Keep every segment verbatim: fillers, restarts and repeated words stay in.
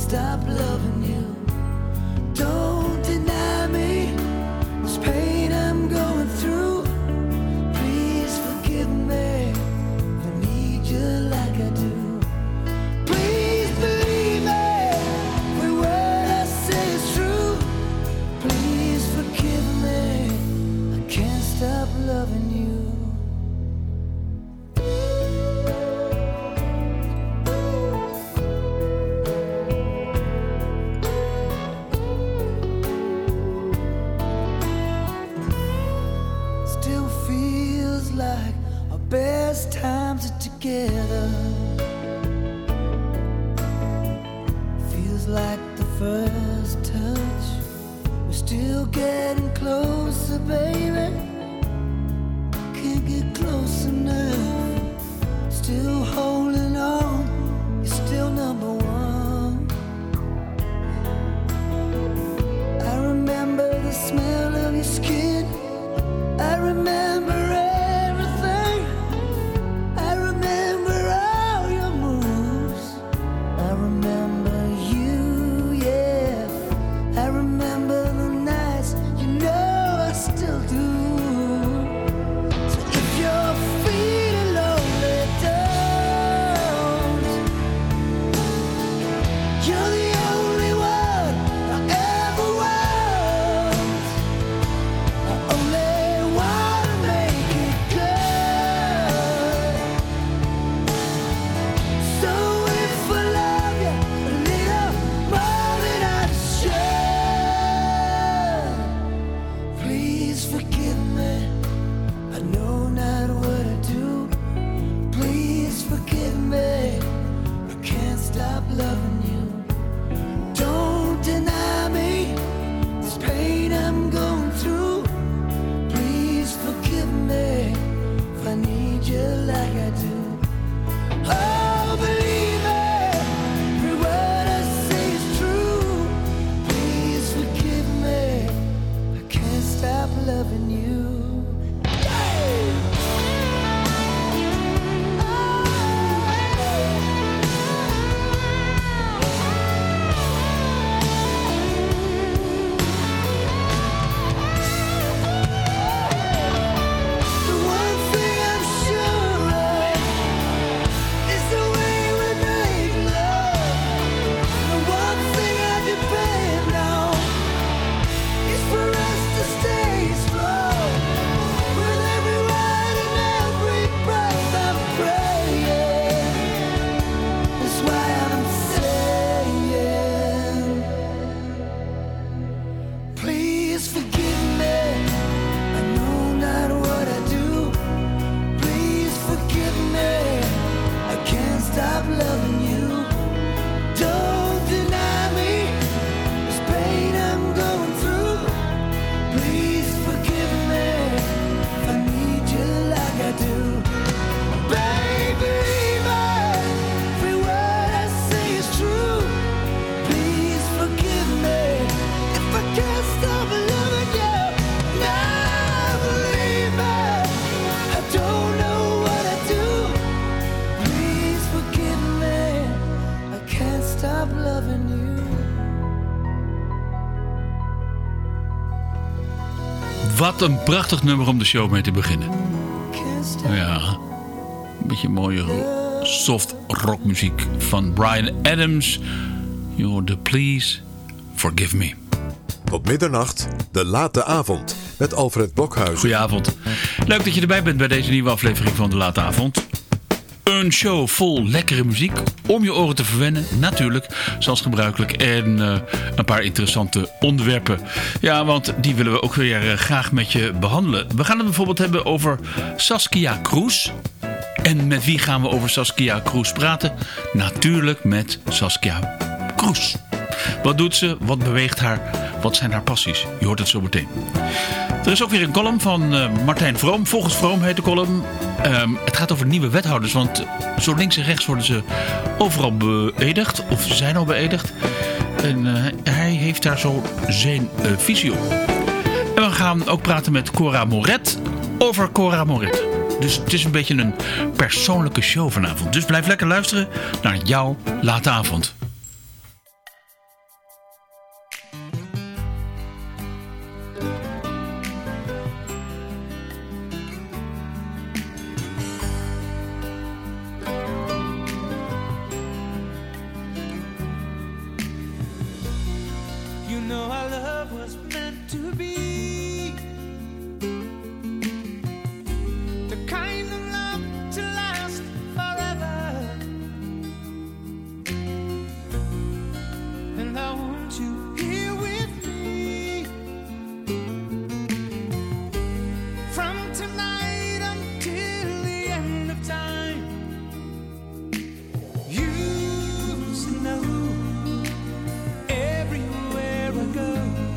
stop loving you. Don't deny me this pain I'm going through. Please forgive me if I need you like I do. Please believe me, every word I say is true. Please forgive me, I can't stop loving you. Best times are together. Feels like the first touch. We're still getting closer, baby. Can't get close enough. Still holding on. You're still number one. I remember the smell of your skin. I remember Wat een prachtig nummer om de show mee te beginnen. Ja, een beetje mooie soft rockmuziek van Bryan Adams. Je hoorde Please Forgive Me. Tot middernacht, de late avond met Alfred Blokhuizen. Goedenavond. Leuk dat je erbij bent bij deze nieuwe aflevering van de late avond. Een show vol lekkere muziek om je oren te verwennen, natuurlijk, zoals gebruikelijk. En uh, een paar interessante onderwerpen. Ja, want die willen we ook weer uh, graag met je behandelen. We gaan het bijvoorbeeld hebben over Saskia Kroes. En met wie gaan we over Saskia Kroes praten? Natuurlijk met Saskia Kroes. Wat doet ze? Wat beweegt haar? Wat zijn haar passies? Je hoort het zo meteen. Er is ook weer een column van uh, Martijn Vroom. Volgens Vroom heet de column. Um, het gaat over nieuwe wethouders. Want zo links en rechts worden ze overal beëdigd. Of ze zijn al beëdigd. En uh, hij heeft daar zo zijn uh, visie op. En we gaan ook praten met Cora Moret over Cora Moret. Dus het is een beetje een persoonlijke show vanavond. Dus blijf lekker luisteren naar jouw late avond. to be the kind of love to last forever. And I want you here with me from tonight until the end of time. You should know everywhere I go,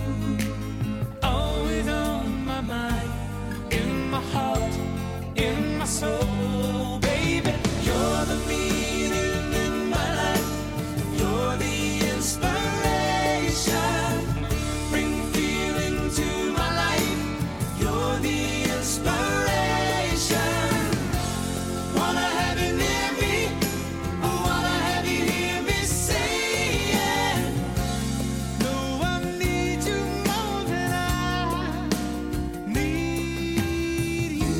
always on my mind, in my heart, in my soul. Baby, you're the meaning in my life. You're the inspiration. Bring feeling to my life. You're the inspiration. Wanna have you near me. Wanna have you hear me saying, no one needs you more than I need you.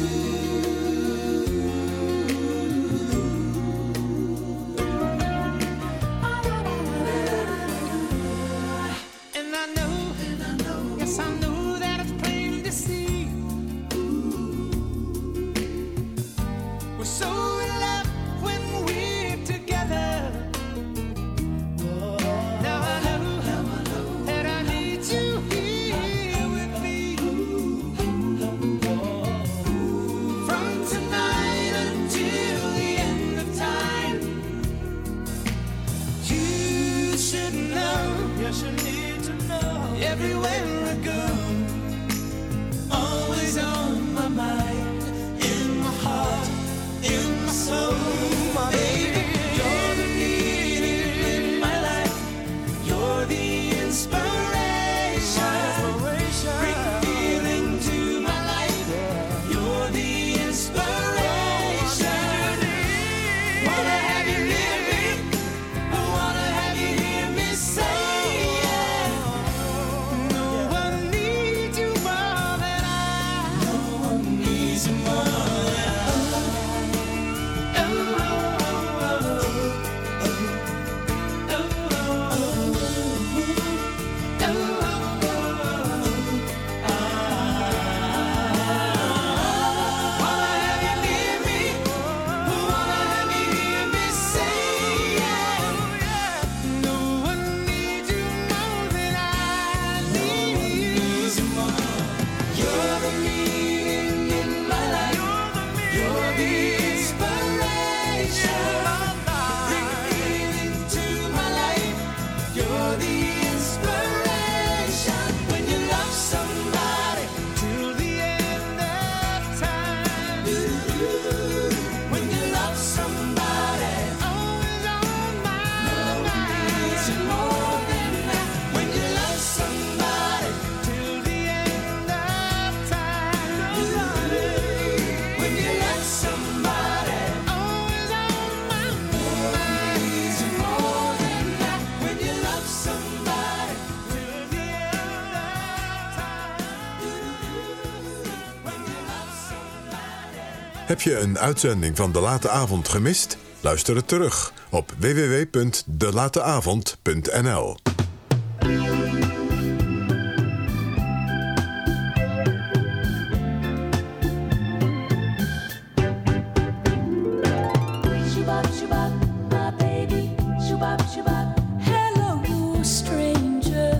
And I know, yes I know that it's plain to see, we're so in love when we're together. Now I know that I need you here with me from tonight until the end of time. You should know, yes you need to know, everywhere I go, always on my mind, in my heart, in my soul. My baby, you're the meaning in my life. You're the inspiration. Bring feeling to my life. You're the inspiration. Wanna have you near me. Wanna have you hear me say, no one needs you more than I. No one needs you more than I. Oh, oh, oh, oh, oh, oh, oh, wanna have you near me. Wanna have you hear me say, no one needs you more than I need you more. You're the meaning in my life. You're the inspiration. Bring feeling to my life. You're the inspiration. When you love somebody till the end of time. When you love somebody, always on my mind. More than that. When you love somebody till the end of time. When you love somebody, always on my mind. More than that. When you love somebody till the end of time. When you love somebody. Heb je een uitzending van De Late Avond gemist? Luister het terug op w w w punt de late avond punt n l. Shubop, shubop, my baby. Shubop, shubop. Hello, stranger.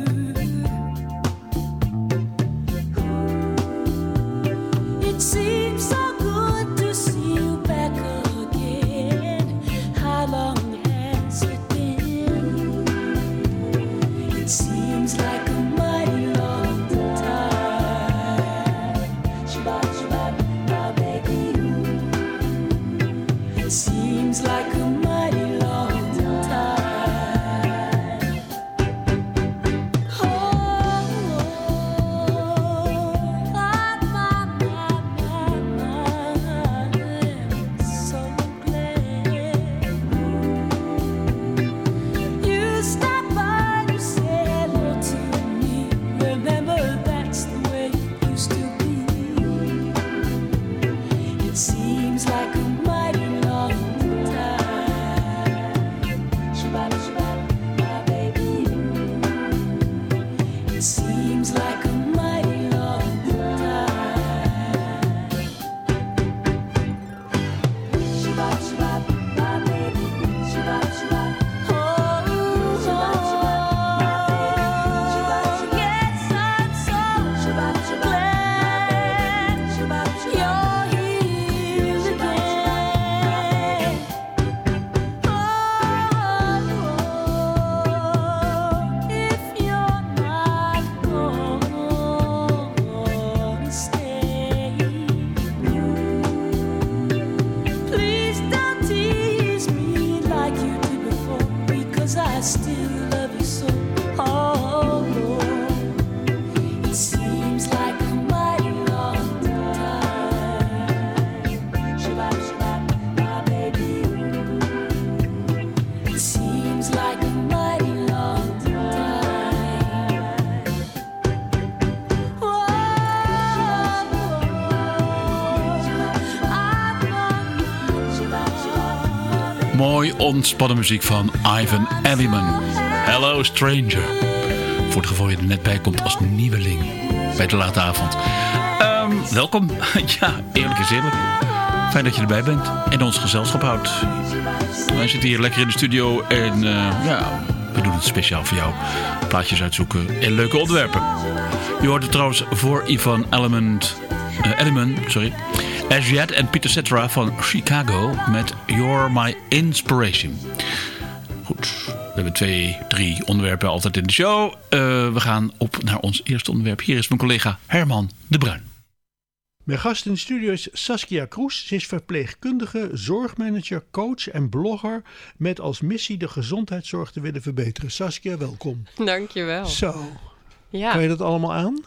It seems so good to see you back again. How long has it been? It seems I still love you so. Oh, Lord, it seems like a mighty long time. Shabbat, shabbat, my baby. It seems like a mighty long time. Whoa, Mooi ontspannen muziek van Ivan Elliman. Hello Stranger. Voor het geval je er net bij komt als nieuweling bij de late avond. Um, welkom. Ja, eerlijk is eerlijk. Fijn dat je erbij bent en ons gezelschap houdt. Wij zitten hier lekker in de studio en uh, ja, we doen het speciaal voor jou. Plaatjes uitzoeken en leuke onderwerpen. Je hoort het trouwens voor Ivan Elliman, uh, Elliman, sorry. Asiat en Peter Cetera van Chicago met You're My Inspiration. Goed, we hebben twee, drie onderwerpen altijd in de show. Uh, we gaan op naar ons eerste onderwerp. Hier is mijn collega Herman de Bruin. Mijn gast in de studio is Saskia Kroes. Ze is verpleegkundige, zorgmanager, coach en blogger met als missie de gezondheidszorg te willen verbeteren. Saskia, welkom. Dankjewel. Zo, Ja. kan je dat allemaal aan?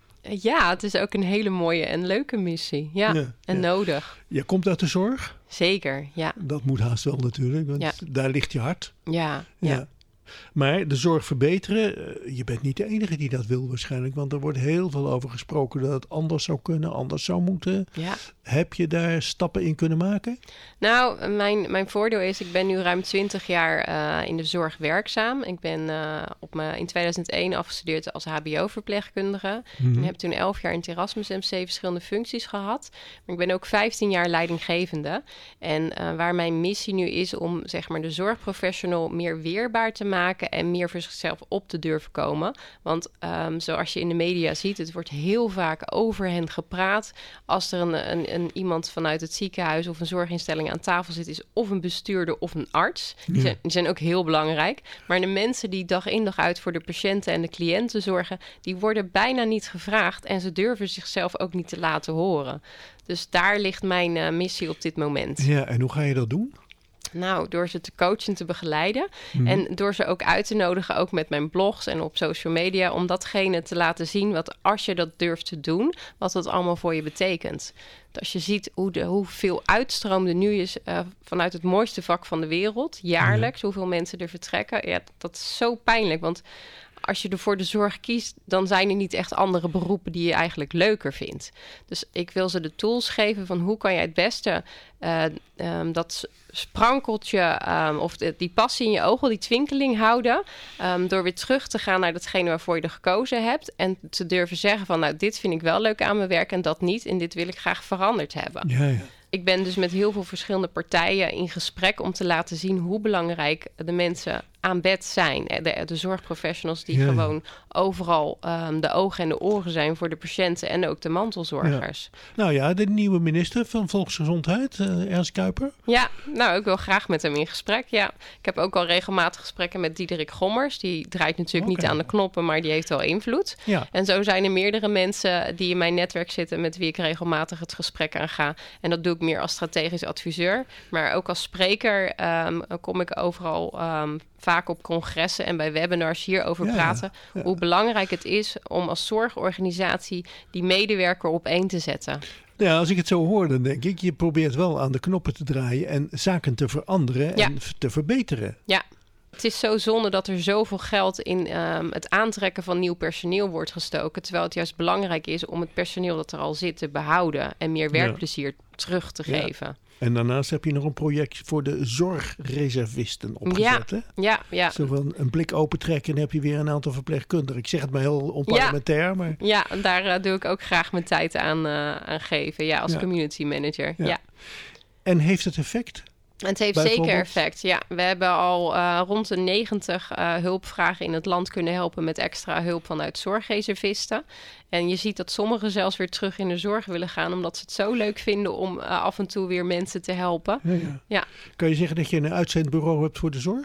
ja, het is ook een hele mooie en leuke missie. Ja, Ja, en ja. nodig. Je komt uit de zorg? Zeker, ja. Dat moet haast wel natuurlijk, want Ja. daar ligt je hart. Ja, ja. Ja. Maar de zorg verbeteren, eh, je bent niet de enige die dat wil waarschijnlijk. Want er wordt heel veel over gesproken dat het anders zou kunnen, anders zou moeten. ja. Heb je daar stappen in kunnen maken? Nou, mijn, mijn voordeel is, ik ben nu ruim twintig jaar eh, in de zorg werkzaam. Ik ben eh, op me, in tweeduizend één afgestudeerd als H B O-verpleegkundige. Mhm. En heb toen elf jaar in het Erasmus M C verschillende functies gehad. Maar ik ben ook vijftien jaar leidinggevende. En uh, waar mijn missie nu is om zeg maar, de zorgprofessional meer weerbaar te maken en meer voor zichzelf op te durven komen. Want um, zoals je in de media ziet, het wordt heel vaak over hen gepraat. Als er een, een, een iemand vanuit het ziekenhuis of een zorginstelling aan tafel zit, is of een bestuurder of een arts. Die, Ja. zijn, die zijn ook heel belangrijk. Maar de mensen die dag in dag uit voor de patiënten en de cliënten zorgen, die worden bijna niet gevraagd en ze durven zichzelf ook niet te laten horen. Dus daar ligt mijn uh, missie op dit moment. Ja, en hoe ga je dat doen? Nou, door ze te coachen, te begeleiden. Mhm. En door ze ook uit te nodigen, ook met mijn blogs en op social media, om datgene te laten zien wat als je dat durft te doen, wat dat allemaal voor je betekent. Want als je ziet hoe de, hoeveel uitstroom er nu is uh, vanuit het mooiste vak van de wereld, jaarlijks, hoeveel mensen er vertrekken, ja, dat is zo pijnlijk. Want als je er voor de zorg kiest, dan zijn er niet echt andere beroepen die je eigenlijk leuker vindt. Dus ik wil ze de tools geven van hoe kan je het beste uh, um, dat sprankeltje um, of de, die passie in je ogen, die twinkeling houden, um, door weer terug te gaan naar datgene waarvoor je er gekozen hebt en te durven zeggen van nou, dit vind ik wel leuk aan mijn werk en dat niet en dit wil ik graag veranderd hebben. Ja, ja. Ik ben dus met heel veel verschillende partijen in gesprek om te laten zien hoe belangrijk de mensen aan bed zijn. De, de zorgprofessionals die Ja, ja. gewoon overal um, de ogen en de oren zijn voor de patiënten en ook de mantelzorgers. Nou ja, de nieuwe minister van Volksgezondheid, uh, Ernst Kuiper. Ja, nou, ik wil graag met hem in gesprek, ja. Ik heb ook al regelmatig gesprekken met Diederik Gommers. Die draait natuurlijk Oké. niet aan de knoppen, maar die heeft wel invloed. Ja. En zo zijn er meerdere mensen die in mijn netwerk zitten met wie ik regelmatig het gesprek aanga. En dat doe ik meer als strategisch adviseur. Maar ook als spreker um, kom ik overal um, vaak op congressen en bij webinars hierover Ja, praten. ja. Hoe belangrijk het is om als zorgorganisatie die medewerker op één te zetten. Ja, als ik het zo hoor, dan denk ik, je probeert wel aan de knoppen te draaien en zaken te veranderen Ja. en f- te verbeteren. Ja. Het is zo zonde dat er zoveel geld in um, het aantrekken van nieuw personeel wordt gestoken. Terwijl het juist belangrijk is om het personeel dat er al zit te behouden en meer werkplezier terug te Ja. geven. En daarnaast heb je nog een project voor de zorgreservisten opgezet. Hè? Ja, ja. Zo van een blik opentrekken en heb je weer een aantal verpleegkundigen. Ik zeg het maar heel onparlementair, maar Ja, en daar uh, doe ik ook graag mijn tijd aan, uh, aan geven. Ja, als Ja. community manager. Ja. Ja. en heeft het effect? Het heeft zeker Bijvoorbeeld? effect. Ja, we hebben al uh, rond de negentig uh, hulpvragen in het land kunnen helpen met extra hulp vanuit zorgreservisten. En je ziet dat sommigen zelfs weer terug in de zorg willen gaan, omdat ze het zo leuk vinden om uh, af en toe weer mensen te helpen. Ja, ja. Ja. Kan je zeggen dat je een uitzendbureau hebt voor de zorg?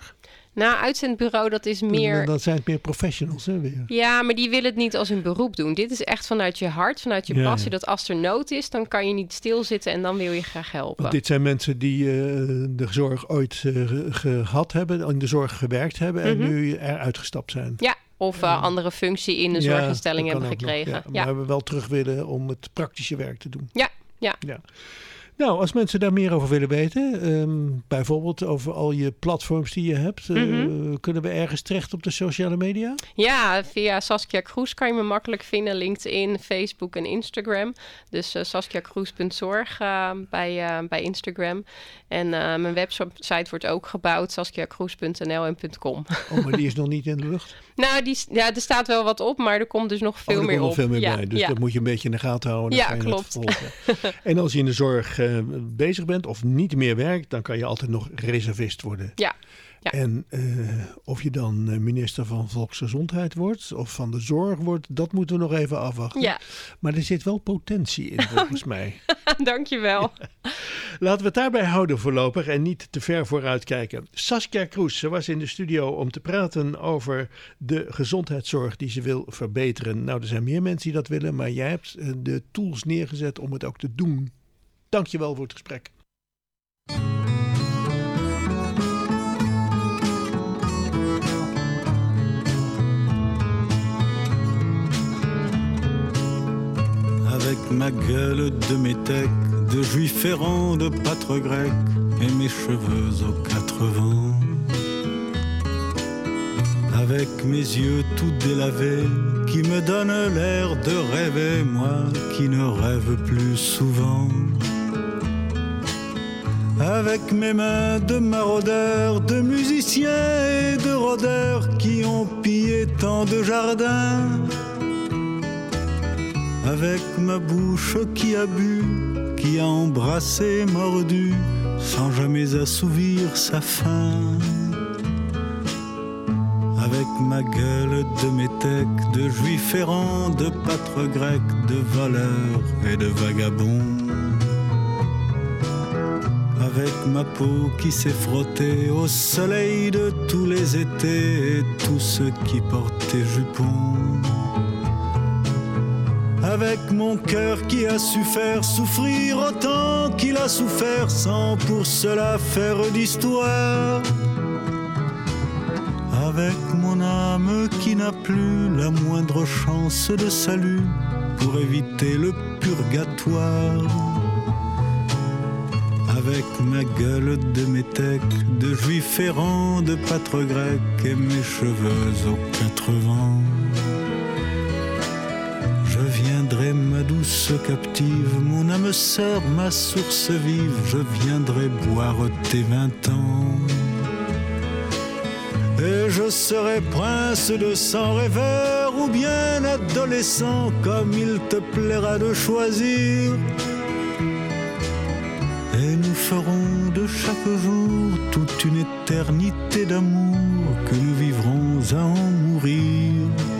Nou, uitzendbureau, dat is meer... Dan, dan zijn het meer professionals, hè, weer. Ja, maar die willen het niet als een beroep doen. Dit is echt vanuit je hart, vanuit je Ja, passie. ja. Dat als er nood is, dan kan je niet stilzitten en dan wil je graag helpen. Want dit zijn mensen die uh, de zorg ooit uh, gehad hebben, in de zorg gewerkt hebben en Mm-hmm. nu eruit gestapt zijn. Ja, of uh, andere functie in de zorginstelling dat kan hebben ook nog, gekregen. ja, maar Ja. hebben wel terug willen om het praktische werk te doen. Ja, ja. Ja. Nou, als mensen daar meer over willen weten, um, bijvoorbeeld over al je platforms die je hebt, uh, Mm-hmm. kunnen we ergens terecht op de sociale media? Ja, via Saskia Kroes kan je me makkelijk vinden. LinkedIn, Facebook en Instagram. Dus uh, saskia kroes punt zorg uh, bij, uh, bij Instagram. En uh, mijn website wordt ook gebouwd, saskia kroes punt n l en .com. Oh, maar die is nog niet in de lucht? Nou, die, ja, er staat wel wat op, maar er komt dus nog veel oh, er meer komt op. nog veel meer ja, bij. Dus ja. dat moet je een beetje in de gaten houden. Dan Ja, kan je klopt. Het volgen. En als je in de zorg uh, bezig bent of niet meer werkt, dan kan je altijd nog reservist worden. Ja. Ja. En uh, of je dan uh, minister van Volksgezondheid wordt of van de zorg wordt, dat moeten we nog even afwachten. Ja. Maar er zit wel potentie in, volgens mij. Dankjewel. Ja. Laten we het daarbij houden voorlopig en niet te ver vooruit kijken. Saskia Kroes, ze was in de studio om te praten over de gezondheidszorg die ze wil verbeteren. Nou, er zijn meer mensen die dat willen, maar jij hebt uh, de tools neergezet om het ook te doen. Dank je wel voor het gesprek. Avec ma gueule de métèque, de juif errant, de pâtre grec, et mes cheveux aux quatre vents. Avec mes yeux tout délavés, qui me donnent l'air de rêver, moi qui ne rêve plus souvent. Avec mes mains de maraudeurs, de musiciens et de rôdeurs, qui ont pillé tant de jardins. Avec ma bouche qui a bu, qui a embrassé, mordu, sans jamais assouvir sa faim. Avec ma gueule de métèque, de juif errant, de pâtre grec, de voleur et de vagabond. Avec ma peau qui s'est frottée au soleil de tous les étés et tous ceux qui portaient jupons. Avec mon cœur qui a su faire souffrir autant qu'il a souffert sans pour cela faire d'histoire. Avec mon âme qui n'a plus la moindre chance de salut pour éviter le purgatoire. Avec ma gueule de métèque, de juif errant, de pâtre grec et mes cheveux aux quatre vents. Je viendrai, ma douce captive, mon âme sœur, ma source vive, je viendrai boire tes vingt ans. Et je serai prince de sang rêveur ou bien adolescent, comme il te plaira de choisir. Et nous ferons de chaque jour toute une éternité d'amour que nous vivrons à en mourir.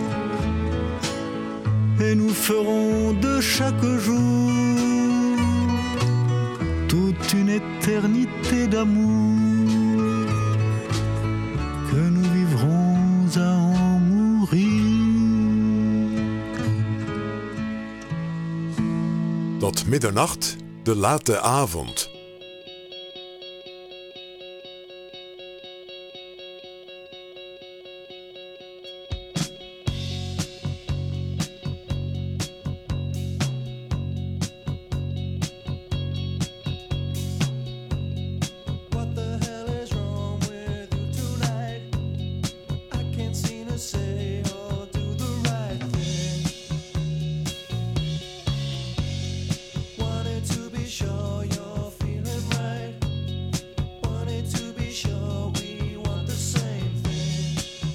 Et nous ferons de chaque jour toute une éternité d'amour que nous vivrons à en mourir. Tot middernacht, de late avond. What the hell is wrong with you tonight? I can't seem to say or do the right thing. Wanted to be sure you're feeling right. Wanted to be sure we want the same thing.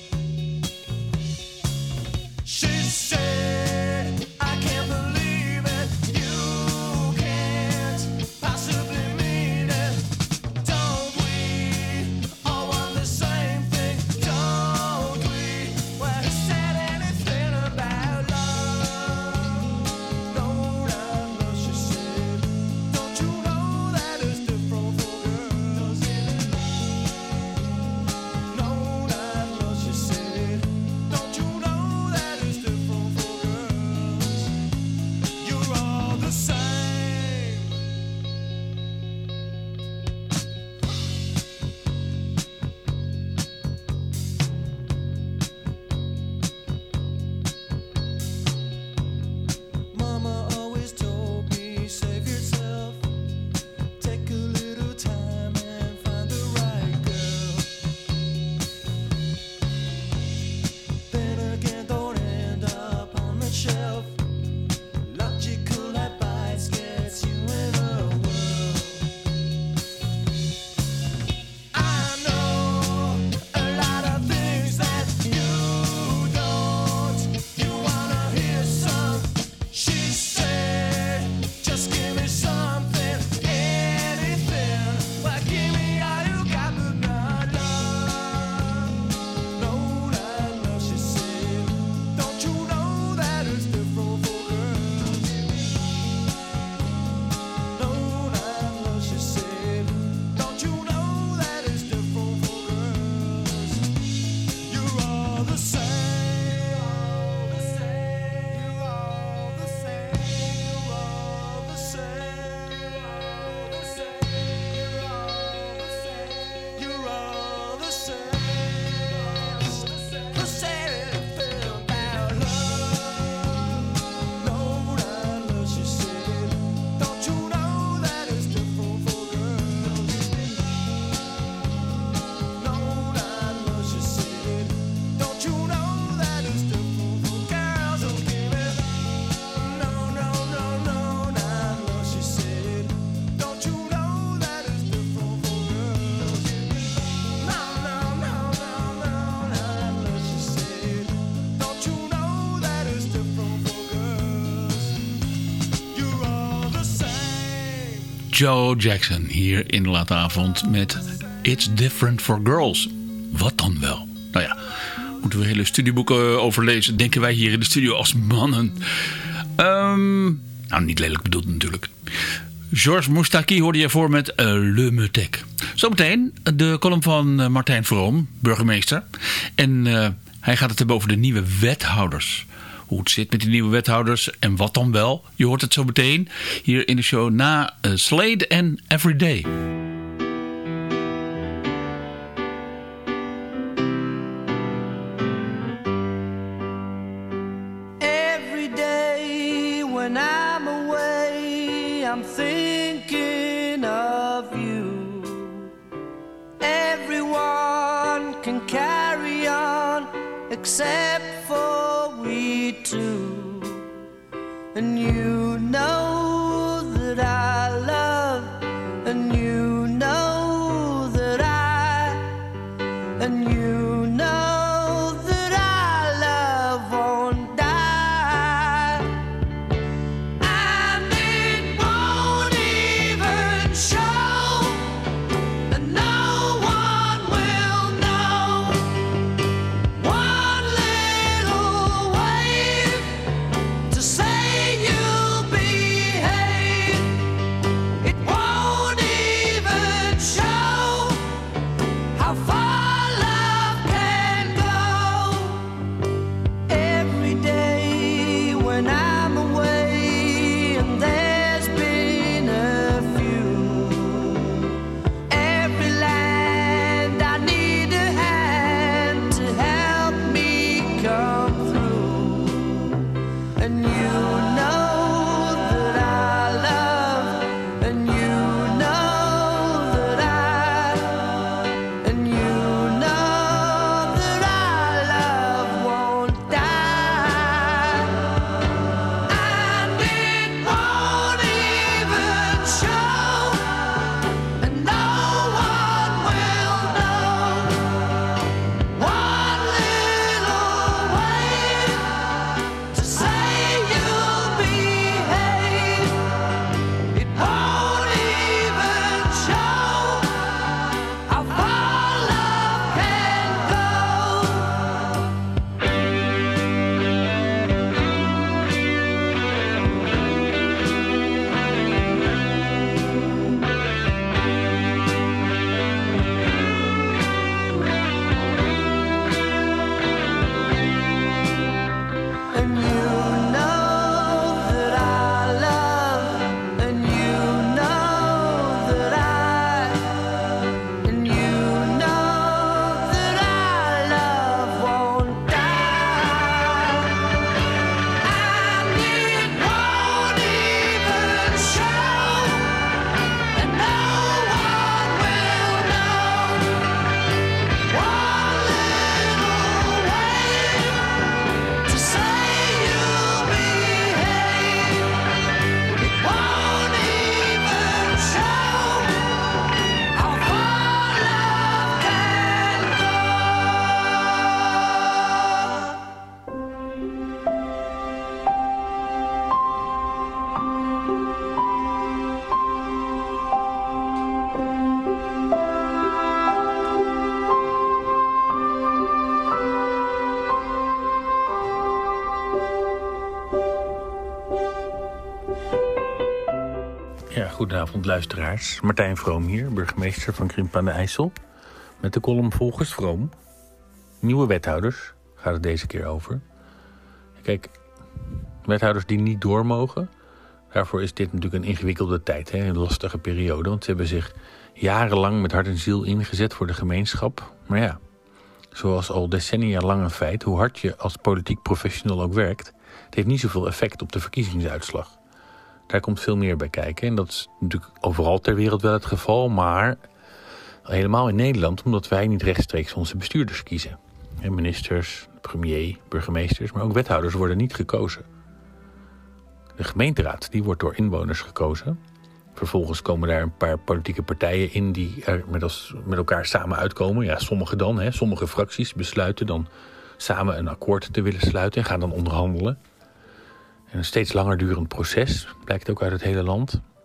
She said, I can't believe it. You can't possibly mean it. Don't we all want the same thing? Don't we? Well, he said anything about love. No, no, no, she said. Don't you know that it's different for girls? No, Joe Jackson hier in de late avond met It's Different for Girls. Wat dan wel? Nou ja, moeten we hele studieboeken over lezen, denken wij hier in de studio als mannen. Um, nou, niet lelijk bedoeld natuurlijk. Georges Moustaki hoorde je voor met uh, Le Metek. Zometeen de column van uh, Martijn Vroom, burgemeester. En uh, hij gaat het hebben over de nieuwe wethouders. Hoe het zit met die nieuwe wethouders en wat dan wel. Je hoort het zo meteen hier in de show na uh, Slade en Everyday. Every day when I'm away, I'm thinking of you. Everyone can carry on except for we two. And you know that I love, and you know that I, and you know that I love won't die. And it won't even show, and no one will know. One little wave to say you'll behave. It won't even show how far love can go. Every day when I'm away, and there's been a few. Every land I need a hand to help me come through. And you know that I love, and you know that I, and you know that I love won't die. And it won't even show, and no one will know. One little wave to say you'll behave. It won't even show how far love can go. And you know that I love, and you know that I, and you know that I love won't die. And it won't even show, and no one will know. One little wave to say you'll behave. It won't even show how far love can go. Ja, goedenavond luisteraars. Martijn Vroom hier, burgemeester van Krimpen aan de IJssel. Met de column Volgens Vroom. Nieuwe wethouders gaat het deze keer over. Kijk, wethouders die niet door mogen. Daarvoor is dit natuurlijk een ingewikkelde tijd, hè? Een lastige periode. Want ze hebben zich jarenlang met hart en ziel ingezet voor de gemeenschap. Maar ja, zoals al decennia lang een feit, hoe hard je als politiek professional ook werkt, het heeft niet zoveel effect op de verkiezingsuitslag. Daar komt veel meer bij kijken. En dat is natuurlijk overal ter wereld wel het geval. Maar helemaal in Nederland, omdat wij niet rechtstreeks onze bestuurders kiezen. En ministers, premier, burgemeesters, maar ook wethouders worden niet gekozen. De gemeenteraad die wordt door inwoners gekozen. Vervolgens komen daar een paar politieke partijen in die er met, als, met elkaar samen uitkomen. Ja, sommige dan, hè, sommige fracties besluiten dan samen een akkoord te willen sluiten en gaan dan onderhandelen. En een steeds langer durend proces, blijkt ook uit het hele land.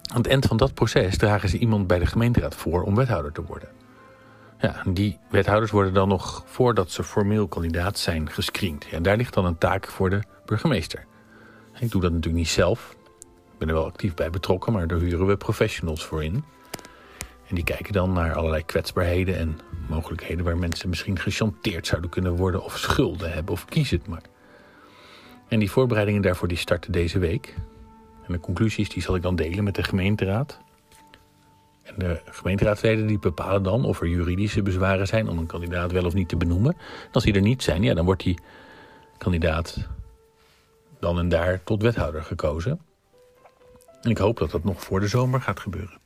Aan het eind van dat proces dragen ze iemand bij de gemeenteraad voor om wethouder te worden. Ja, en die wethouders worden dan nog, voordat ze formeel kandidaat zijn, gescreend. Ja, daar ligt dan een taak voor de burgemeester. Ik doe dat natuurlijk niet zelf. Ik ben er wel actief bij betrokken, maar daar huren we professionals voor in. En die kijken dan naar allerlei kwetsbaarheden en mogelijkheden waar mensen misschien gechanteerd zouden kunnen worden of schulden hebben of kies het maar. En die voorbereidingen daarvoor die starten deze week. En de conclusies die zal ik dan delen met de gemeenteraad. En de gemeenteraadsleden die bepalen dan of er juridische bezwaren zijn om een kandidaat wel of niet te benoemen. En als die er niet zijn, ja, dan wordt die kandidaat dan en daar tot wethouder gekozen. En ik hoop dat dat nog voor de zomer gaat gebeuren.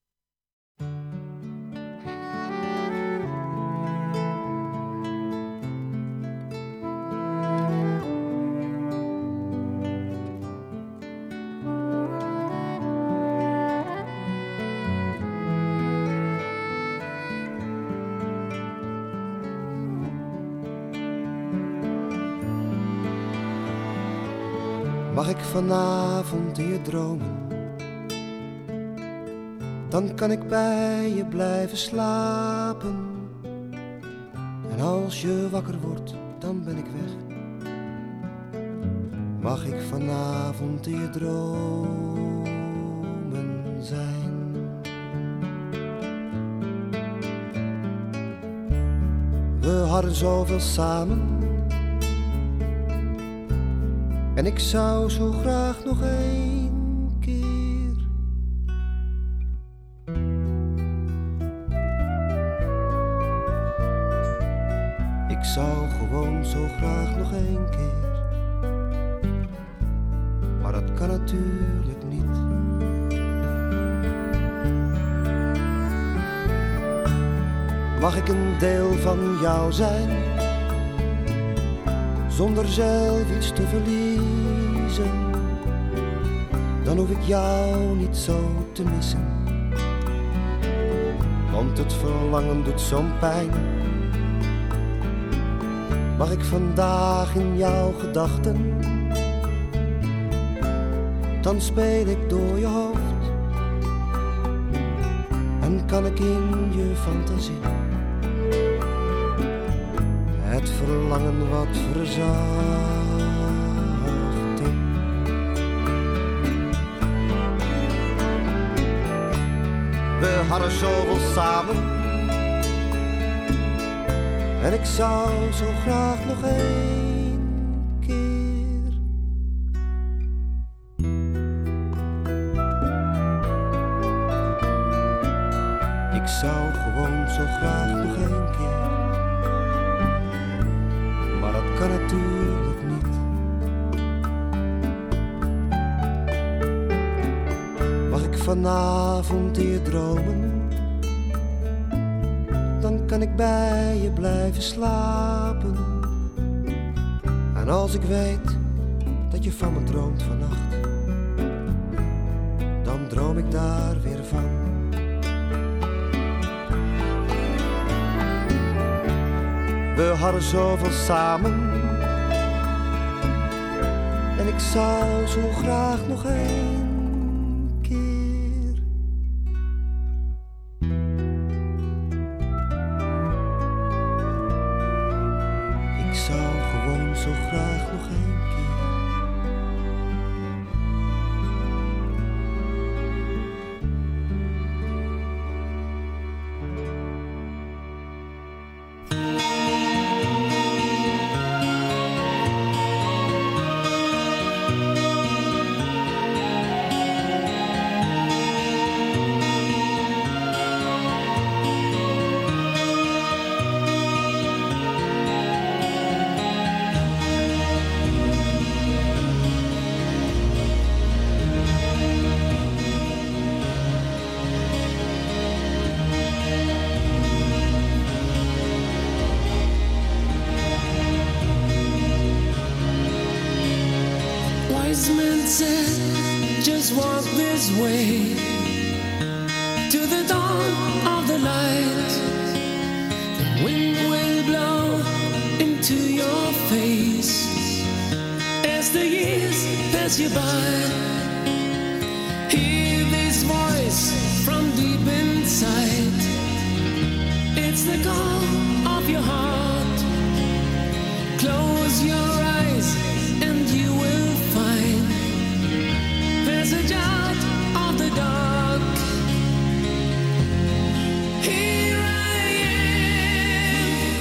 Mag ik vanavond hier dromen? Dan kan ik bij je blijven slapen. En als je wakker wordt, dan ben ik weg. Mag ik vanavond hier dromen zijn? We hadden zoveel samen. En ik zou zo graag nog één keer. Ik zou gewoon zo graag nog één keer. Maar dat kan natuurlijk niet. Mag ik een deel van jou zijn? Zonder zelf iets te verliezen, dan hoef ik jou niet zo te missen. Want het verlangen doet zo'n pijn. Mag ik vandaag in jouw gedachten? Dan speel ik door je hoofd. En kan ik in je fantasie het verlangen wat verzachten. We hadden zoveel samen. En ik zou zo graag nog één keer. Ik zou gewoon zo graag nog één keer. Kan natuurlijk niet. Mag ik vanavond hier dromen? Dan kan ik bij je blijven slapen. En als ik weet dat je van me droomt vannacht, dan droom ik daar weer van. We hadden zoveel samen. En ik zou zo graag nog één keer. Ik zou gewoon zo graag nog één keer. Wise men said, just walk this way to the dawn of the light. The wind will blow into your face as the years pass you by. Hear this his voice from deep inside. It's the call of your heart. Close your eyes and you will find there's a child of the dark. Here I am.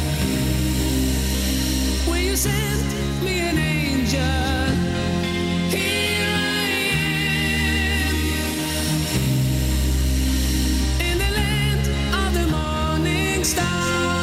Will you send me an angel? Here I am. In the land of the morning star.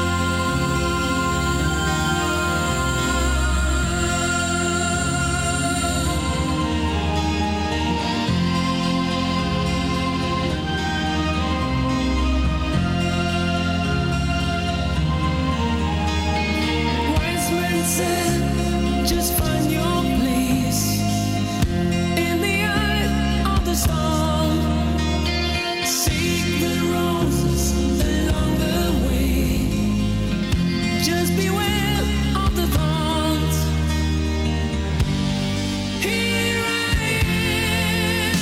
Wise men said, just find your place in the eye of the storm. Seek the roses along the way. Just beware of the thorns. Here I am.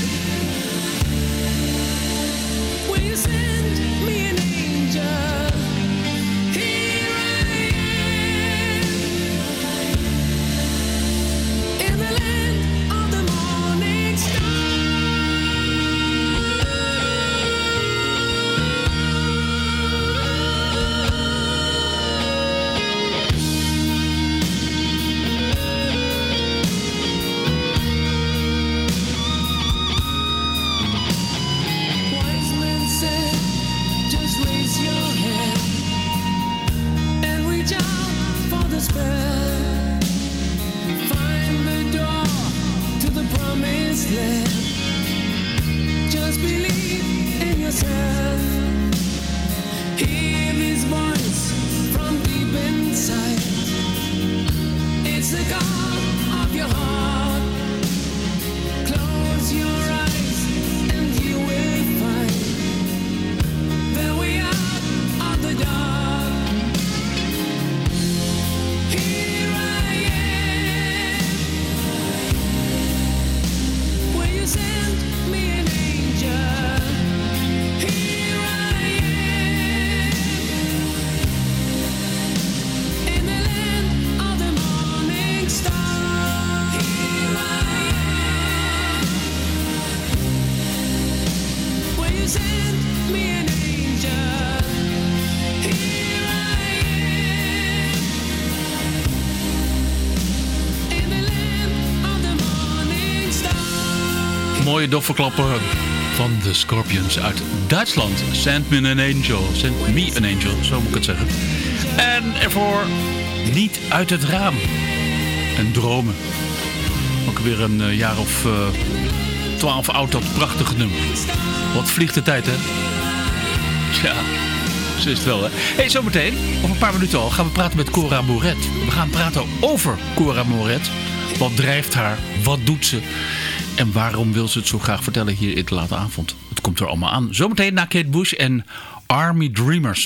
Will you send me an angel? Here I am. In the land of the morning star. Wise men said, just raise your hand and reach out for the spell. Find the door to the promised land. Just believe in yourself. Hear his voice from deep inside. It's the call of your heart. Close your eyes and you will find the way out of the dark. Here I am. Will you send me an angel? Here I am. In the land of the morning star. Here I am. Will you send me an angel? Here I am. In the land of the morning star. Mooie doffenklapper van de Scorpions uit Duitsland. Send me an angel. Send me an angel, zo moet ik het zeggen. En ervoor niet uit het raam. En dromen. Ook weer een uh, jaar of uh, twaalf oud, dat prachtige nummer. Wat vliegt de tijd, hè? Tja, zo is het wel, hè? Hé, hey, zometeen, over een paar minuten al, gaan we praten met Cora Moret. We gaan praten over Cora Moret. Wat drijft haar? Wat doet ze? En waarom wil ze het zo graag vertellen hier in de late avond? Het komt er allemaal aan. Zometeen na Kate Bush en Army Dreamers.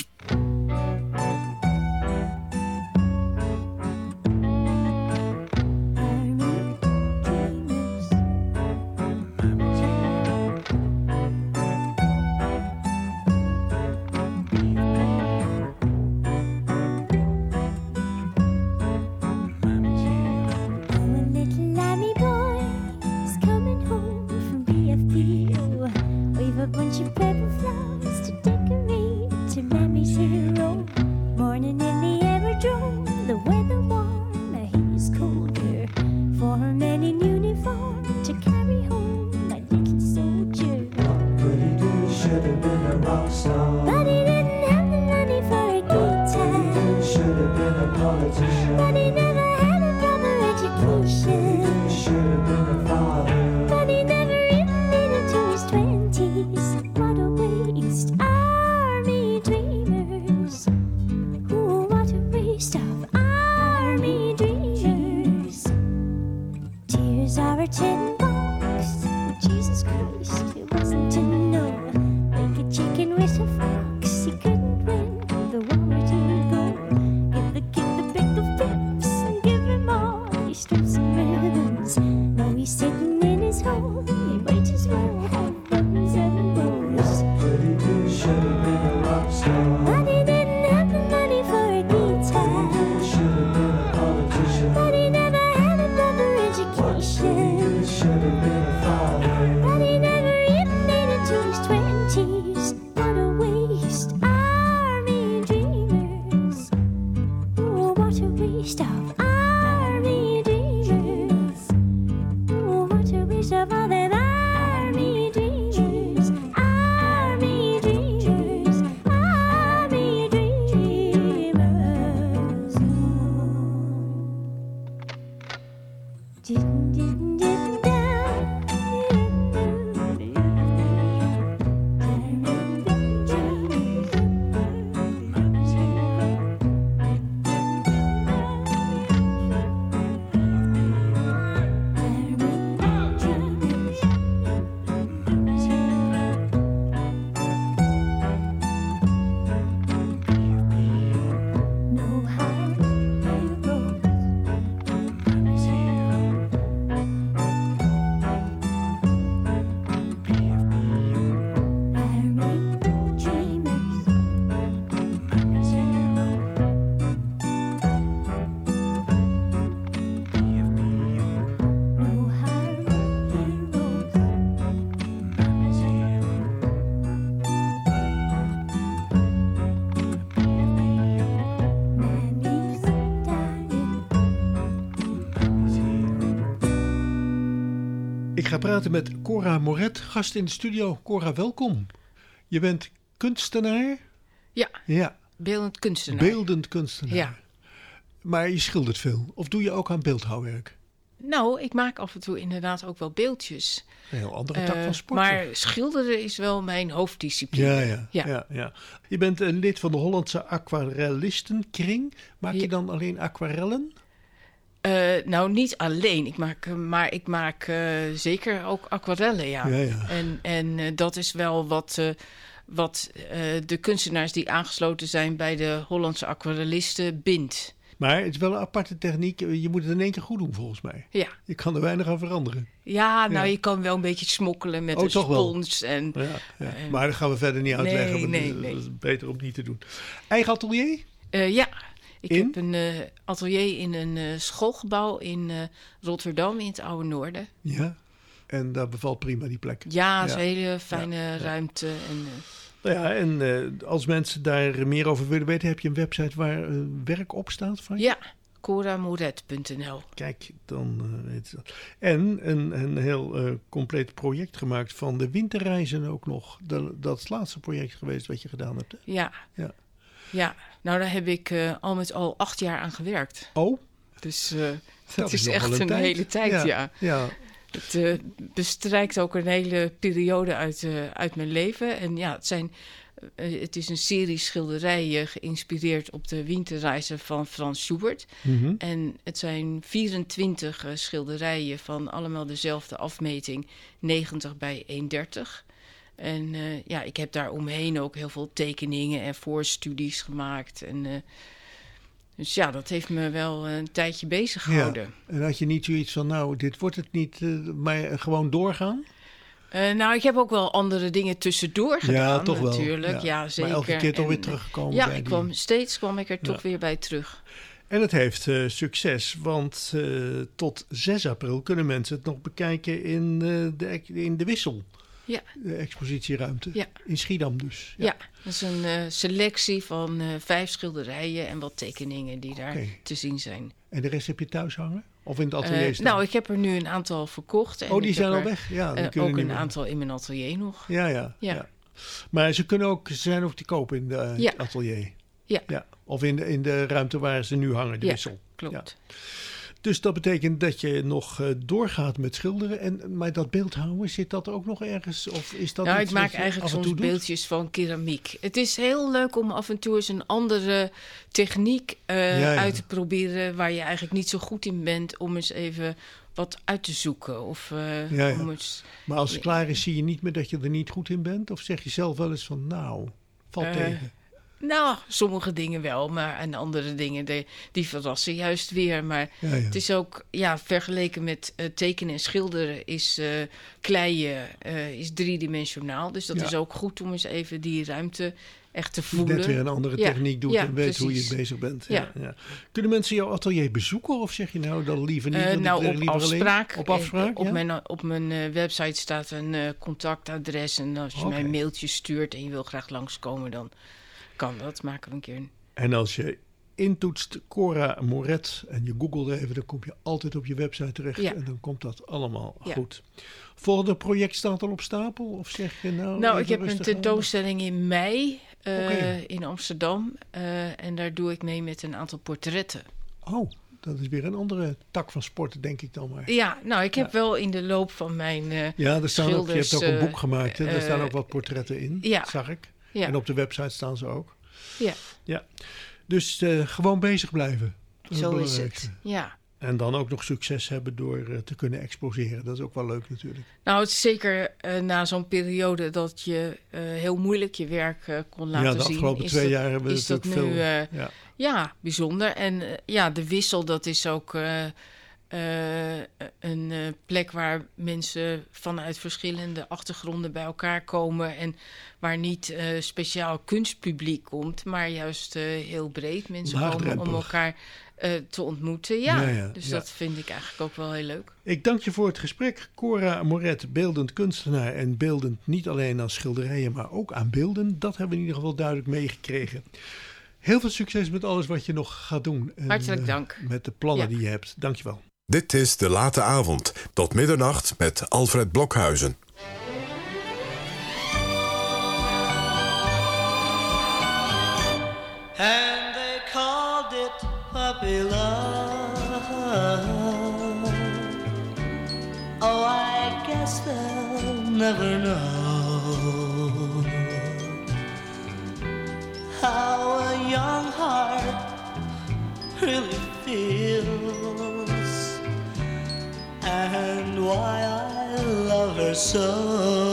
Sitting in his hole, he might as well have them wish of army dreamers. Oh, what a wish of all them army dreamers. Army dreamers. Army dreamers. Didn't, didn't, didn't down. Ik ga praten met Cora Moret, gast in de studio. Cora, welkom. Je bent kunstenaar? Ja, Ja, beeldend kunstenaar. beeldend kunstenaar. Ja. Maar je schildert veel. Of doe je ook aan beeldhouwwerk? Nou, ik maak af en toe inderdaad ook wel beeldjes. Een heel andere tak Eh, van sport. maar schilderen is wel mijn hoofddiscipline. Ja, ja, Ja. ja. Ja, Je bent een lid van de Hollandse Aquarellistenkring. Maak je Ja. dan alleen aquarellen? Eh, nou, niet alleen. Ik maak, eh, maar ik maak eh, zeker ook aquarellen, ja. Ja, ja. En, en eh, dat is wel wat, eh, wat eh, de kunstenaars die aangesloten zijn bij de Hollandse aquarellisten bindt. Maar het is wel een aparte techniek. Je moet het in één keer goed doen, volgens mij. Ja. Je kan er weinig aan veranderen. Ja, nou, Ja. je kan wel een beetje smokkelen met Oh, een toch wel? spons. En, Ja, ja. Eh, Maar dat gaan we verder niet uitleggen. nee, want nee, dat is- nee. Dat is beter om niet te doen. Eigen atelier? Eh, ja, ik In? heb een eh, atelier in een eh, schoolgebouw in eh, Rotterdam, in het Oude Noorden. Ja. En dat bevalt prima, die plek. Ja, het is Ja. een hele fijne ruimte. En, eh, Nou ja, en eh, als mensen daar meer over willen weten, heb je een website waar eh, werk op staat van je? ja, cora moret punt n l. Kijk, dan eh, weet je dat. En een, een heel eh, compleet project gemaakt van de winterreizen ook nog. De, dat is het laatste project geweest wat je gedaan hebt. Hè? Ja. Ja. ja, nou daar heb ik eh, al met al acht jaar aan gewerkt. Oh, Dus eh, dat, is nog echt wel een, tijd. hele tijd, ja. Ja, ja. Het eh, bestrijkt ook een hele periode uit, eh, uit mijn leven. En ja, het, zijn, eh, het is een serie schilderijen geïnspireerd op de winterreizen van Frans Schubert. Mhm. En het zijn vierentwintig eh, schilderijen van allemaal dezelfde afmeting, negentig bij honderddertig. En eh, ja, ik heb daar omheen ook heel veel tekeningen en voorstudies gemaakt. En, eh, dus ja, dat heeft me wel een tijdje bezig gehouden. Ja. En had je niet zoiets van, nou, dit wordt het niet, eh, maar gewoon doorgaan? Eh, nou, ik heb ook wel andere dingen tussendoor gedaan, Ja, toch wel. natuurlijk. Ja. Ja, zeker. Maar elke keer toch En, weer teruggekomen Ja, bij ik die- kwam, steeds kwam ik er toch Ja. weer bij terug. En het heeft eh, succes, want eh, tot zes april kunnen mensen het nog bekijken in, eh, de, ex- in de Wissel. Ja. De expositieruimte. Ja. In Schiedam dus. Ja, dat is een eh, selectie van eh, vijf schilderijen en wat tekeningen die daar Oké. te zien zijn. En de rest heb je thuis hangen? Of in het atelier Eh, staan? nou, ik heb er nu een aantal verkocht. En Oh, die ik heb zijn al er, weg? Ja, die eh, kunnen ook niet een meer. aantal in mijn atelier nog. Ja, ja, ja. Ja. Maar ze kunnen ook, ze zijn ook te koop in de eh, Ja. atelier. Ja. Ja. Of in de, in de ruimte waar ze nu hangen, de Ja, Wissel. klopt. Ja. Dus dat betekent dat je nog eh, doorgaat met schilderen. En, maar dat beeldhouden, zit dat ook nog ergens? Of is dat Nou, iets ik maak wat je eigenlijk af en soms toe doet? beeldjes van keramiek. Het is heel leuk om af en toe eens een andere techniek eh, Ja, ja. uit te proberen... waar je eigenlijk niet zo goed in bent, om eens even wat uit te zoeken. Of, eh, Ja, ja. Om eens, Maar als het klaar is, zie je niet meer dat je er niet goed in bent? Of zeg je zelf wel eens van, nou, valt Eh, tegen? nou, sommige dingen wel, maar en andere dingen die, die verrassen juist weer. Maar Ja, ja. het is ook, ja, vergeleken met eh, tekenen en schilderen is uh, kleien uh, is driedimensionaal. Dus dat Ja. is ook goed om eens even die ruimte echt te voelen. Net weer een andere Ja, techniek doet ja, en weet hoe je precies. bezig bent. Ja. Ja. Ja. Kunnen mensen jouw atelier bezoeken? Of zeg je nou dan liever niet? Eh, want ik nou, werk op liever afspraak. alleen? Op afspraak, Eh, Op ja? mijn, op mijn eh, website staat een eh, contactadres. En als je Oké. mij een mailtje stuurt en je wil graag langskomen, dan kan dat. Maken we een keer een... En als je intoetst Cora Moret en je googelt even, dan kom je altijd op je website terecht. Ja. En dan komt dat allemaal Ja. goed. Volgende project staat al op stapel? Of zeg je nou... Nou, even ik heb een rustig aan? tentoonstelling in mei uh, Oké. in Amsterdam. Uh, en daar doe ik mee met een aantal portretten. Oh, dat is weer een andere tak van sport, denk ik dan maar. Ja, nou, ik heb Ja. wel in de loop van mijn uh, Ja, er staan ook, je hebt ook een schilders, boek gemaakt. Hè? Daar uh, staan ook wat portretten in, ja. zag ik. Ja. En op de website staan ze ook. Ja, Ja. Dus uh, gewoon bezig blijven. Dat is zo het is belangrijkste. het. Ja. En dan ook nog succes hebben door uh, te kunnen exposeren. Dat is ook wel leuk natuurlijk. Nou, het is zeker uh, na zo'n periode dat je uh, heel moeilijk je werk uh, kon laten ja, zien. de afgelopen is twee dat, jaar hebben we is dat natuurlijk nu veel... uh, ja. ja, bijzonder. En uh, ja, de wissel, dat is ook uh, uh, een uh, plek waar mensen vanuit verschillende achtergronden bij elkaar komen. En waar niet uh, speciaal kunstpubliek komt, maar juist uh, heel breed mensen komen om Laagdrempelig. elkaar uh, te ontmoeten. Ja, Ja, ja, dus ja. dat vind ik eigenlijk ook wel heel leuk. Ik dank je voor het gesprek. Cora Moret, beeldend kunstenaar en beeldend niet alleen aan schilderijen, maar ook aan beelden. Dat hebben we in ieder geval duidelijk meegekregen. Heel veel succes met alles wat je nog gaat doen. En, Hartelijk uh, dank. met de plannen Ja. die je hebt. Dank je wel. Dit is De Late Avond. Tot middernacht met Alfred Blokhuizen. And they called it puppy love. Oh, I guess they'll never know how a young heart really feels and why I love her so.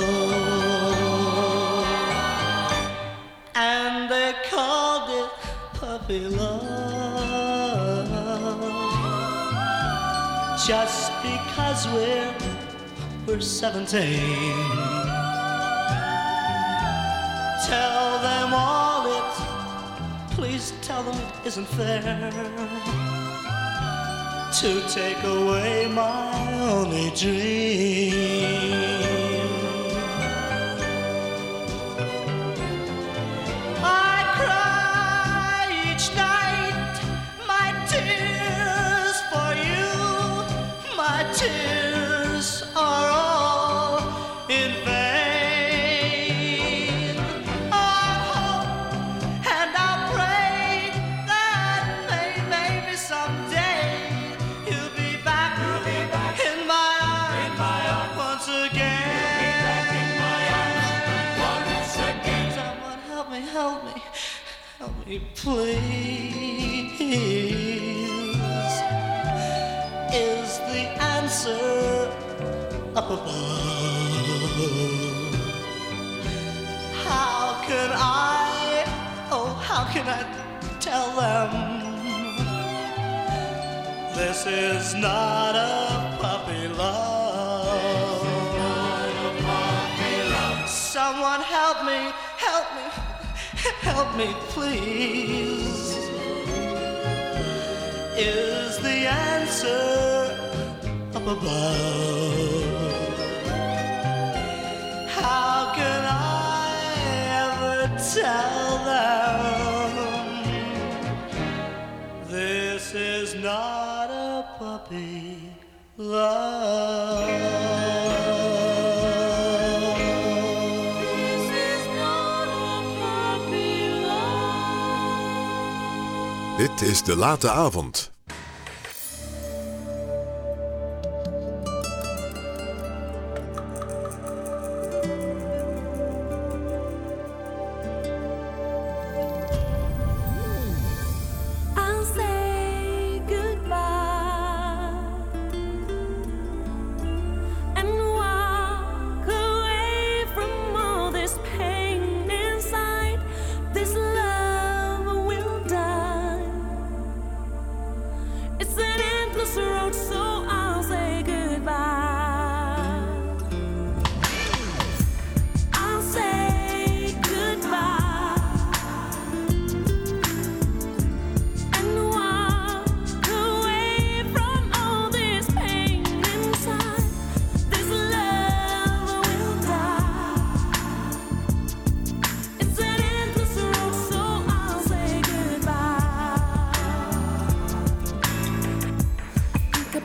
And they called it puppy love just because we're we're seventeen. Tell them all it, please tell them it isn't fair to take away my only dream. I cry each night my tears for you. My tears are all in vain. I hope and I pray that may, maybe someday you'll be back, you'll be back in my arms, in my arms once again. Once again. Someone help me, help me, help me, please. Is the answer up above? How can I, oh, how can I tell them this is not a puppy love? Someone help me, help me, help me, please. Is the answer up above? How can I ever tell them this is not a puppy love? This is not a puppy love. Dit is De Late Avond. I'll say goodbye and walk away from all this pain inside. This love will die.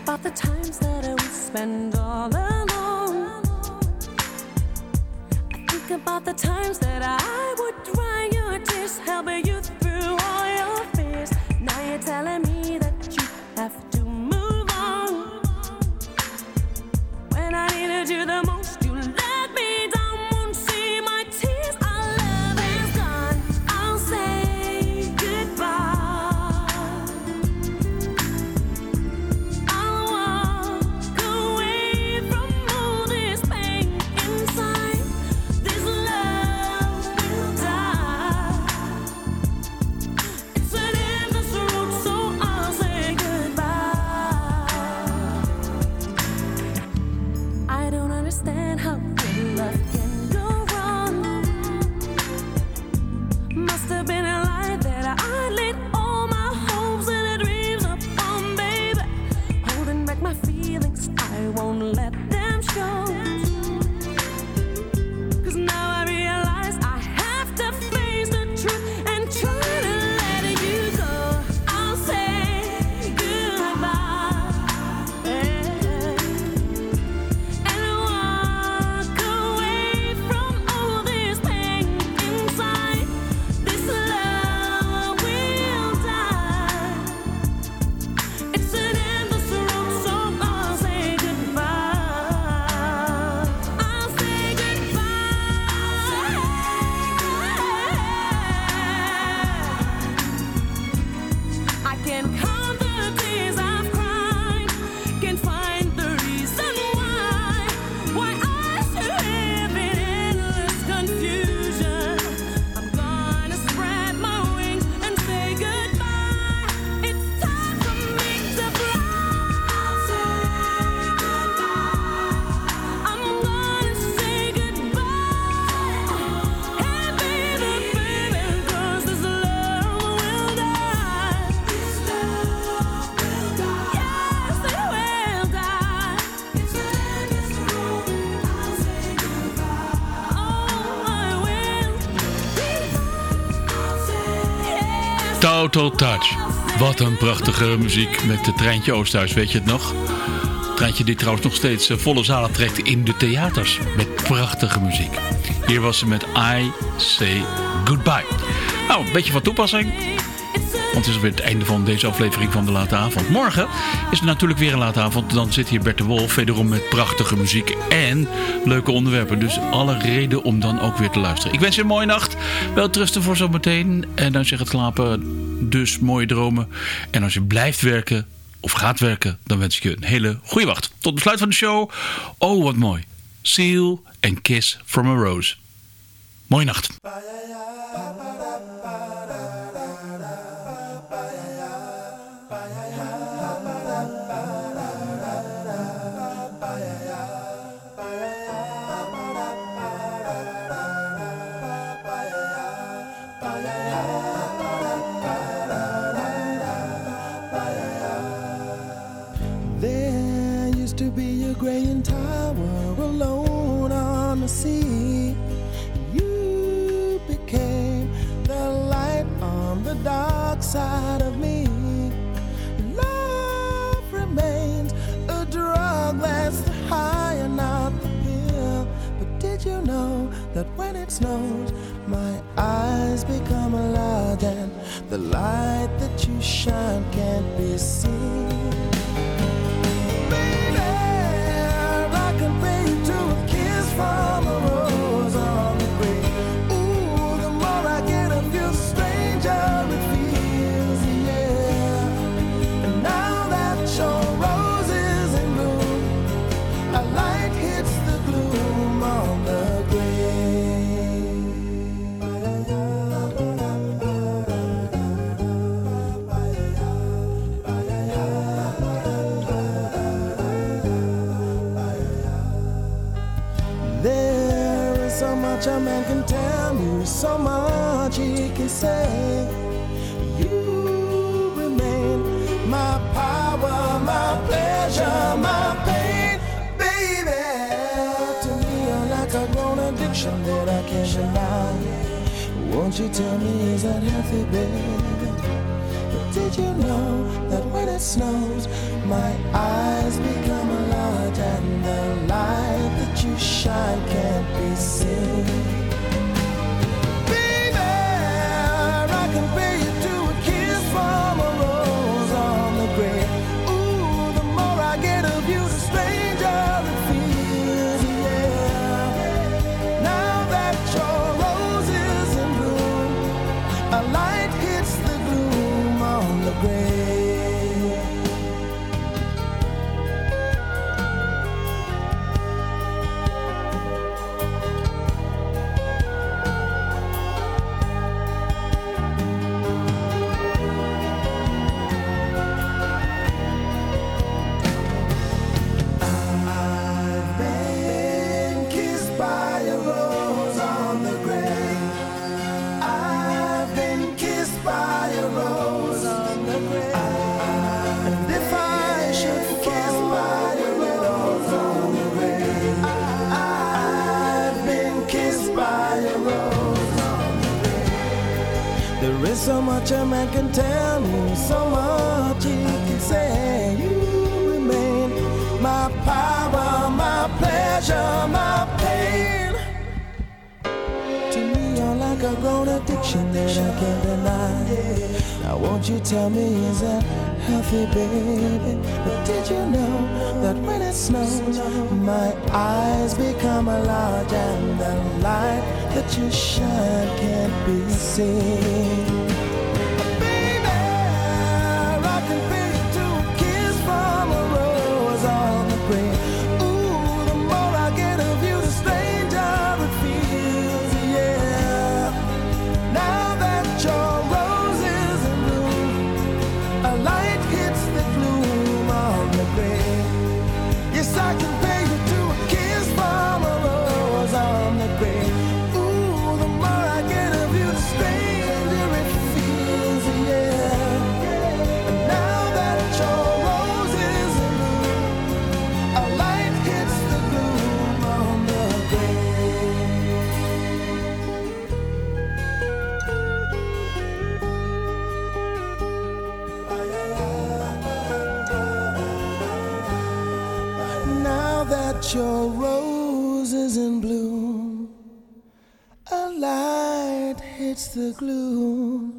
about the times that I would spend all alone. I think about the times that I would dry your tears, helping you through all your fears. Now you're telling me that you have to move on. When I needed you the most, you let me down. Won't see my tears. Our love is gone. I'll say goodbye. I'll walk away from all this pain inside. This love will die. It's an endless road, so I'll say goodbye. I don't understand how good love can go wrong. Must have been a lie that I laid all my hopes and dreams upon, baby. Holding back my feelings, I won't let them show. 'Cause now I realize I have to face the truth and try to let you go. I'll say goodbye, yeah. And walk away from all this pain inside. This love will die. It's an endless road, so I'll say goodbye. I'll say goodbye. I can count the tears I've cried, can find the reason why, why I should live in endless confusion. I'm gonna spread my wings and say goodbye. It's time for me to fly. I'll say goodbye. I'm gonna say goodbye. Hey baby, baby, 'cause this love will die. This love will die. Yes, it will die. It's an endless road. I'll say goodbye. Oh, I will. I'll say yes. Total Touch. Wat een prachtige muziek met het Treintje Oosthuis, weet je het nog? Treintje die trouwens nog steeds eh, volle zalen trekt in de theaters. Met prachtige muziek. Hier was ze met I Say Goodbye. Nou, een beetje van toepassing. Want het is weer het einde van deze aflevering van de Late Avond. Morgen is het natuurlijk weer een Late Avond. Dan zit hier Bert de Wolf wederom met prachtige muziek en leuke onderwerpen. Dus alle reden om dan ook weer te luisteren. Ik wens je een mooie nacht. Wel trusten voor zometeen. En als je gaat slapen, dus mooie dromen. En als je blijft werken of gaat werken, dan wens ik je een hele goede wacht. Tot besluit van de show. Oh, wat mooi. Seal and Kiss from a Rose. Mooie nacht. There used to be a graying tower alone on the sea. You became the light on the dark side of me. Love remains a drug that's the high and not the pill. But did you know that when it snows, my eyes become large and the light that you shine can't be seen? Compared to a kiss from a rose on the grave. Ooh, the more I get of you, stranger it feels, yeah. And now that your rose is in bloom, a light hits the gloom on the so much a man can tell you, so much he can say. You remain my power, my pleasure, my pain, baby. To me, you're like a grown addiction that I can't deny. Won't you tell me, is that healthy, baby? But did you know that when it snows, my eyes become large and the light that you shine can't be seen? Baby, I compare you to a kiss from a rose on the grave. Ooh, the more I get of you, the stranger it feels, yeah. Now that your rose is in bloom, a light hits the gloom on the grave. There is so much a man can tell me, so much he can say. You remain my power, my pleasure, my pain. To me, you're like a grown addiction that I can't deny. Now won't you tell me, is that healthy, baby? But did you know that when it snows, my eyes become large and the light that you shine can't be seen? Baby, I can feel you to a kiss from a rose on the grave. Ooh, the more I get of you, the stranger it feels, yeah. Now that your rose is in bloom, a light hits the gloom on the grave. Yes, I can pay you to a kiss from a rose on the grave. Ooh, the more I get of you, the stranger it feels, yeah. And now that your rose is in bloom, a light hits the gloom on the grave. Now that your rose is in bloom, a light hits the gloom